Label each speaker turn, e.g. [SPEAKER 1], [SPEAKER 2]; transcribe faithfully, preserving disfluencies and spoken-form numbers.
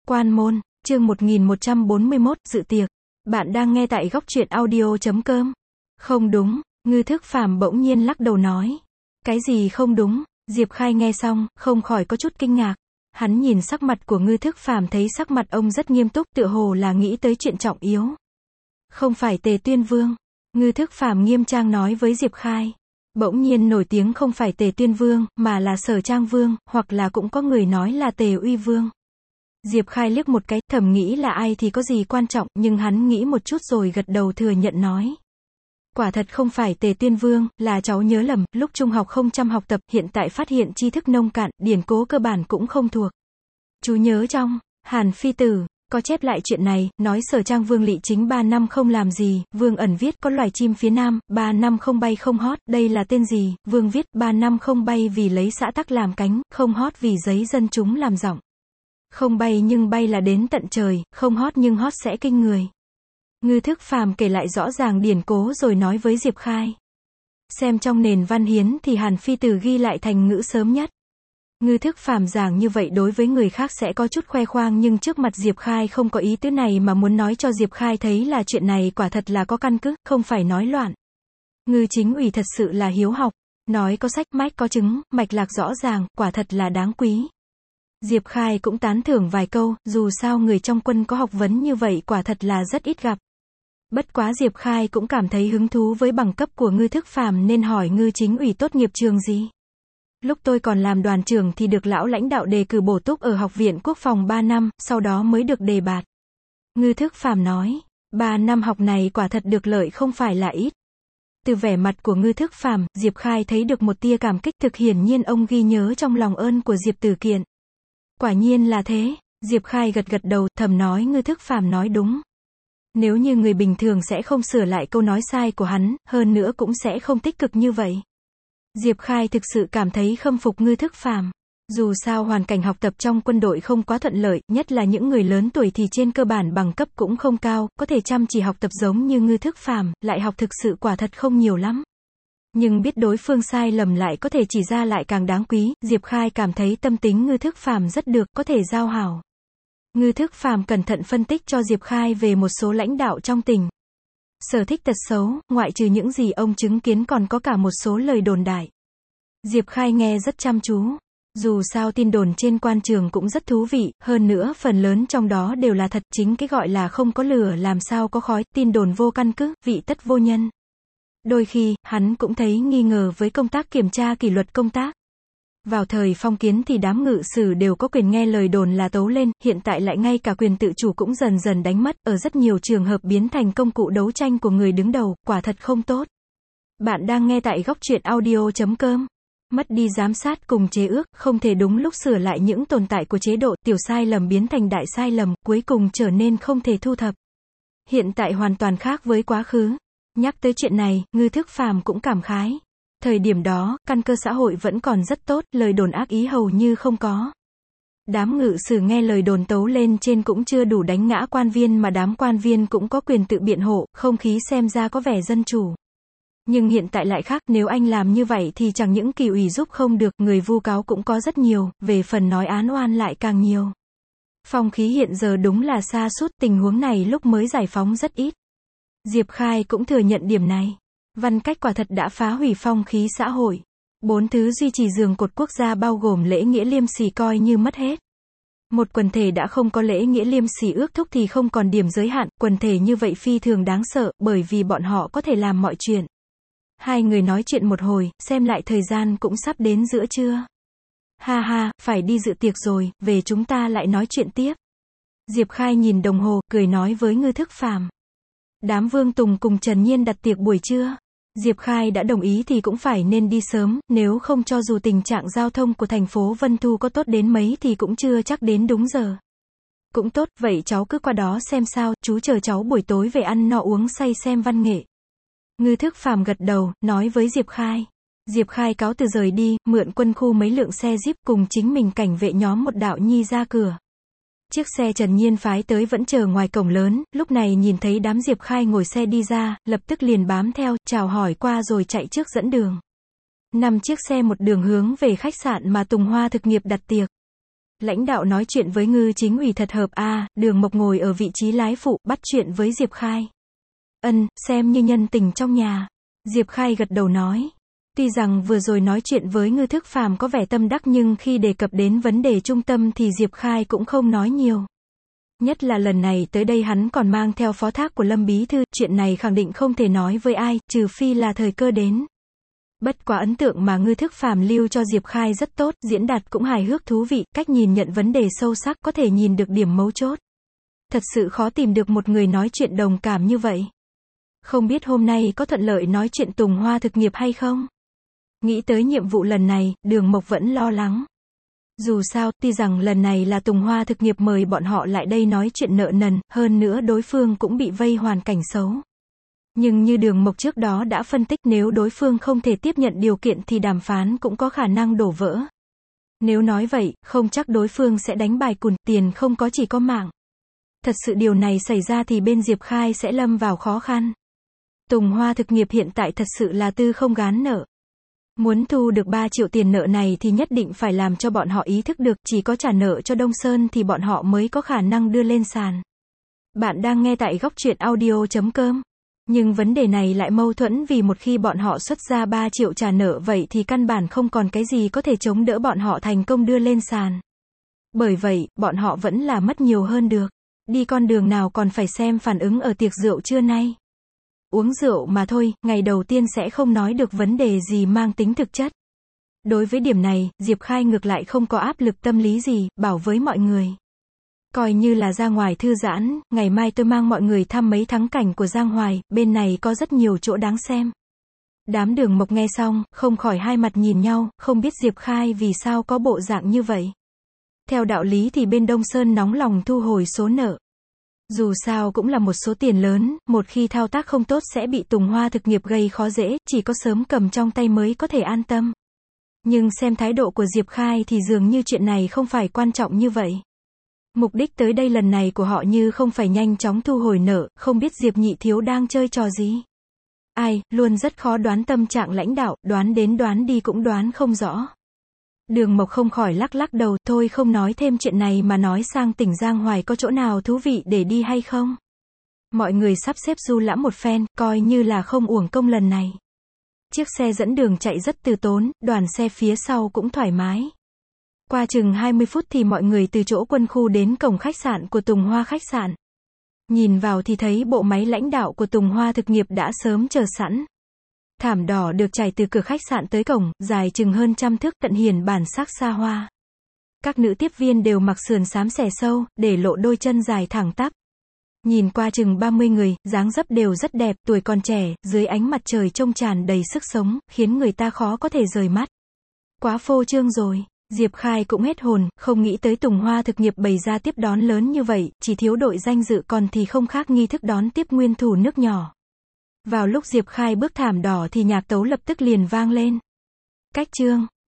[SPEAKER 1] Quan môn, chương một nghìn một trăm bốn mươi mốt, dự tiệc. Bạn đang nghe tại góc truyện audio chấm com. Không đúng, Ngư Thức Phàm bỗng nhiên lắc đầu nói. Cái gì không đúng? Diệp Khai nghe xong, không khỏi có chút kinh ngạc. Hắn nhìn sắc mặt của Ngư Thức Phàm thấy sắc mặt ông rất nghiêm túc, tựa hồ là nghĩ tới chuyện trọng yếu. Không phải Tề Tuyên Vương. Ngư Thức Phàm nghiêm trang nói với Diệp Khai. Bỗng nhiên nổi tiếng không phải Tề Tuyên Vương, mà là Sở Trang Vương, hoặc là cũng có người nói là Tề Uy Vương. Diệp Khai liếc một cái, thầm nghĩ là ai thì có gì quan trọng, nhưng hắn nghĩ một chút rồi gật đầu thừa nhận nói. Quả thật không phải Tề Tuyên Vương, là cháu nhớ lầm, lúc trung học không chăm học tập, hiện tại phát hiện tri thức nông cạn, điển cố cơ bản cũng không thuộc. Chú nhớ trong Hàn Phi Tử có chép lại chuyện này, nói Sở Trang Vương Lỵ Chính ba năm không làm gì, Vương ẩn viết có loài chim phía nam, ba năm không bay không hót, đây là tên gì, Vương viết ba năm không bay vì lấy xã tắc làm cánh, không hót vì giấy dân chúng làm giọng. Không bay nhưng bay là đến tận trời, không hót nhưng hót sẽ kinh người. Ngư Thức Phàm kể lại rõ ràng điển cố rồi nói với Diệp Khai. Xem trong nền văn hiến thì Hàn Phi Tử ghi lại thành ngữ sớm nhất. Ngư Thức Phàm giảng như vậy đối với người khác sẽ có chút khoe khoang, nhưng trước mặt Diệp Khai không có ý tứ này, mà muốn nói cho Diệp Khai thấy là chuyện này quả thật là có căn cứ, không phải nói loạn. Ngư chính ủy thật sự là hiếu học, nói có sách mách có chứng, mạch lạc rõ ràng, quả thật là đáng quý. Diệp Khai cũng tán thưởng vài câu, dù sao người trong quân có học vấn như vậy quả thật là rất ít gặp. Bất quá Diệp Khai cũng cảm thấy hứng thú với bằng cấp của Ngư Thức Phàm nên hỏi Ngư chính ủy tốt nghiệp trường gì. Lúc tôi còn làm đoàn trưởng thì được lão lãnh đạo đề cử bổ túc ở Học viện Quốc phòng ba năm, sau đó mới được đề bạt. Ngư Thức Phàm nói, ba năm học này quả thật được lợi không phải là ít. Từ vẻ mặt của Ngư Thức Phàm, Diệp Khai thấy được một tia cảm kích, thực hiển nhiên ông ghi nhớ trong lòng ơn của Diệp Tử Kiện. Quả nhiên là thế, Diệp Khai gật gật đầu, thầm nói Ngư Thức Phàm nói đúng. Nếu như người bình thường sẽ không sửa lại câu nói sai của hắn, hơn nữa cũng sẽ không tích cực như vậy. Diệp Khai thực sự cảm thấy khâm phục Ngư Thức Phàm. Dù sao hoàn cảnh học tập trong quân đội không quá thuận lợi, nhất là những người lớn tuổi thì trên cơ bản bằng cấp cũng không cao, có thể chăm chỉ học tập giống như Ngư Thức Phàm, lại học thực sự quả thật không nhiều lắm. Nhưng biết đối phương sai lầm lại có thể chỉ ra lại càng đáng quý, Diệp Khai cảm thấy tâm tính Ngư Thức Phàm rất được, có thể giao hảo. Ngư Thức Phàm cẩn thận phân tích cho Diệp Khai về một số lãnh đạo trong tỉnh. Sở thích tật xấu, ngoại trừ những gì ông chứng kiến còn có cả một số lời đồn đại. Diệp Khai nghe rất chăm chú. Dù sao tin đồn trên quan trường cũng rất thú vị, hơn nữa phần lớn trong đó đều là thật, chính cái gọi là không có lửa làm sao có khói, tin đồn vô căn cứ, vị tất vô nhân. Đôi khi, hắn cũng thấy nghi ngờ với công tác kiểm tra kỷ luật công tác. Vào thời phong kiến thì đám ngự sử đều có quyền nghe lời đồn là tấu lên, hiện tại lại ngay cả quyền tự chủ cũng dần dần đánh mất, ở rất nhiều trường hợp biến thành công cụ đấu tranh của người đứng đầu, quả thật không tốt. Bạn đang nghe tại góc truyện audio chấm com. Mất đi giám sát cùng chế ước, không thể đúng lúc sửa lại những tồn tại của chế độ, tiểu sai lầm biến thành đại sai lầm, cuối cùng trở nên không thể thu thập. Hiện tại hoàn toàn khác với quá khứ. Nhắc tới chuyện này, Ngư Thức Phàm cũng cảm khái. Thời điểm đó, căn cơ xã hội vẫn còn rất tốt, lời đồn ác ý hầu như không có. Đám ngự sử nghe lời đồn tấu lên trên cũng chưa đủ đánh ngã quan viên, mà đám quan viên cũng có quyền tự biện hộ, không khí xem ra có vẻ dân chủ. Nhưng hiện tại lại khác, nếu anh làm như vậy thì chẳng những kỳ ủy giúp không được, người vu cáo cũng có rất nhiều, về phần nói án oan lại càng nhiều. Phong khí hiện giờ đúng là sa sút, tình huống này lúc mới giải phóng rất ít. Diệp Khai cũng thừa nhận điểm này. Văn cách quả thật đã phá hủy phong khí xã hội. Bốn thứ duy trì giường cột quốc gia bao gồm lễ nghĩa liêm sỉ coi như mất hết. Một quần thể đã không có lễ nghĩa liêm sỉ ước thúc thì không còn điểm giới hạn, quần thể như vậy phi thường đáng sợ, bởi vì bọn họ có thể làm mọi chuyện. Hai người nói chuyện một hồi, xem lại thời gian cũng sắp đến giữa trưa. Ha ha, phải đi dự tiệc rồi, về chúng ta lại nói chuyện tiếp. Diệp Khai nhìn đồng hồ, cười nói với Ngư Thức Phàm. Đám Vương Tùng cùng Trần Nhiên đặt tiệc buổi trưa. Diệp Khai đã đồng ý thì cũng phải nên đi sớm, nếu không cho dù tình trạng giao thông của thành phố Vân Thu có tốt đến mấy thì cũng chưa chắc đến đúng giờ. Cũng tốt, vậy cháu cứ qua đó xem sao, chú chờ cháu buổi tối về ăn no uống say xem văn nghệ. Ngư Thức Phàm gật đầu, nói với Diệp Khai. Diệp Khai cáo từ rời đi, mượn quân khu mấy lượng xe jeep cùng chính mình cảnh vệ nhóm một đạo nhi ra cửa. Chiếc xe Trần Nhiên phái tới vẫn chờ ngoài cổng lớn, lúc này nhìn thấy đám Diệp Khai ngồi xe đi ra, lập tức liền bám theo, chào hỏi qua rồi chạy trước dẫn đường. Năm chiếc xe một đường hướng về khách sạn mà Tùng Hoa thực nghiệp đặt tiệc. Lãnh đạo nói chuyện với Ngư Chính ủy thật hợp a. Đường Mộc ngồi ở vị trí lái phụ, bắt chuyện với Diệp Khai. Ân, xem như nhân tình trong nhà. Diệp Khai gật đầu nói. Tuy rằng vừa rồi nói chuyện với Ngư Thức Phàm có vẻ tâm đắc nhưng khi đề cập đến vấn đề trung tâm thì Diệp Khai cũng không nói nhiều. Nhất là lần này tới đây hắn còn mang theo phó thác của Lâm Bí Thư, chuyện này khẳng định không thể nói với ai, trừ phi là thời cơ đến. Bất quá ấn tượng mà Ngư Thức Phàm lưu cho Diệp Khai rất tốt, diễn đạt cũng hài hước thú vị, cách nhìn nhận vấn đề sâu sắc, có thể nhìn được điểm mấu chốt. Thật sự khó tìm được một người nói chuyện đồng cảm như vậy. Không biết hôm nay có thuận lợi nói chuyện Tùng Hoa thực nghiệp hay không? Nghĩ tới nhiệm vụ lần này, Đường Mộc vẫn lo lắng. Dù sao, tuy rằng lần này là Tùng Hoa thực nghiệp mời bọn họ lại đây nói chuyện nợ nần, hơn nữa đối phương cũng bị vây hoàn cảnh xấu. Nhưng như Đường Mộc trước đó đã phân tích, nếu đối phương không thể tiếp nhận điều kiện thì đàm phán cũng có khả năng đổ vỡ. Nếu nói vậy, không chắc đối phương sẽ đánh bài cùn, tiền không có chỉ có mạng. Thật sự điều này xảy ra thì bên Diệp Khai sẽ lâm vào khó khăn. Tùng Hoa thực nghiệp hiện tại thật sự là tư không gán nợ. Muốn thu được ba triệu tiền nợ này thì nhất định phải làm cho bọn họ ý thức được, chỉ có trả nợ cho Đông Sơn thì bọn họ mới có khả năng đưa lên sàn. Bạn đang nghe tại góc truyện audio chấm com. Nhưng vấn đề này lại mâu thuẫn vì một khi bọn họ xuất ra ba triệu trả nợ vậy thì căn bản không còn cái gì có thể chống đỡ bọn họ thành công đưa lên sàn. Bởi vậy, bọn họ vẫn là mất nhiều hơn được. Đi con đường nào còn phải xem phản ứng ở tiệc rượu trưa nay. Uống rượu mà thôi, ngày đầu tiên sẽ không nói được vấn đề gì mang tính thực chất. Đối với điểm này, Diệp Khai ngược lại không có áp lực tâm lý gì, bảo với mọi người. Coi như là ra ngoài thư giãn, ngày mai tôi mang mọi người thăm mấy thắng cảnh của Giang Hoài, bên này có rất nhiều chỗ đáng xem. Đám Đường Mộc nghe xong, không khỏi hai mặt nhìn nhau, không biết Diệp Khai vì sao có bộ dạng như vậy. Theo đạo lý thì bên Đông Sơn nóng lòng thu hồi số nợ. Dù sao cũng là một số tiền lớn, một khi thao tác không tốt sẽ bị Tùng Hoa thực nghiệp gây khó dễ, chỉ có sớm cầm trong tay mới có thể an tâm. Nhưng xem thái độ của Diệp Khai thì dường như chuyện này không phải quan trọng như vậy. Mục đích tới đây lần này của họ như không phải nhanh chóng thu hồi nợ, không biết Diệp Nhị Thiếu đang chơi trò gì. Ai, luôn rất khó đoán tâm trạng lãnh đạo, đoán đến đoán đi cũng đoán không rõ. Đường Mộc không khỏi lắc lắc đầu, thôi không nói thêm chuyện này mà nói sang tỉnh Giang Hoài có chỗ nào thú vị để đi hay không. Mọi người sắp xếp du lãm một phen, coi như là không uổng công lần này. Chiếc xe dẫn đường chạy rất từ tốn, đoàn xe phía sau cũng thoải mái. Qua chừng hai mươi phút thì mọi người từ chỗ quân khu đến cổng khách sạn của Tùng Hoa khách sạn. Nhìn vào thì thấy bộ máy lãnh đạo của Tùng Hoa thực nghiệp đã sớm chờ sẵn. Thảm đỏ được trải từ cửa khách sạn tới cổng, dài chừng hơn trăm thước, tận hiển bản sắc xa hoa. Các nữ tiếp viên đều mặc sườn xám xẻ sâu, để lộ đôi chân dài thẳng tắp. Nhìn qua chừng ba mươi người, dáng dấp đều rất đẹp, tuổi còn trẻ, dưới ánh mặt trời trông tràn đầy sức sống, khiến người ta khó có thể rời mắt. Quá phô trương rồi. Diệp Khai cũng hết hồn, không nghĩ tới Tùng Hoa thực nghiệp bày ra tiếp đón lớn như vậy, chỉ thiếu đội danh dự còn thì không khác nghi thức đón tiếp nguyên thủ nước nhỏ. Vào lúc Diệp Khai bước thảm đỏ thì nhạc tấu lập tức liền vang lên. Cách chương